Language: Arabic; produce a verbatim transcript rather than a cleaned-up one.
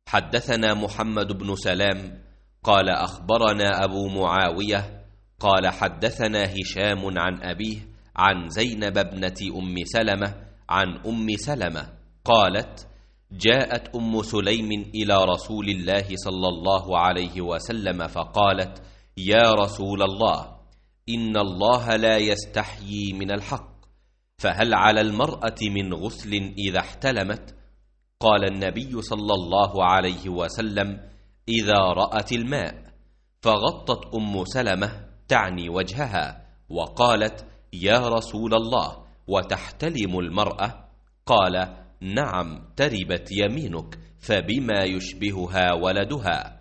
حدثنا محمد بن سلام قال أخبرنا أبو معاوية قال حدثنا هشام عن أبيه عن زينب ابنة أم سلمة عن أم سلمة قالت: جاءت أم سليم إلى رسول الله صلى الله عليه وسلم فقالت: يا رسول الله، إن الله لا يستحيي من الحق، فهل على المرأة من غسل إذا احتلمت؟ قال النبي صلى الله عليه وسلم: إذا رأت الماء. فغطت أم سلمة تعني وجهها وقالت: يا رسول الله، وتحتلم المرأة؟ قال: نعم، تربت يمينك، فبما يشبهها ولدها.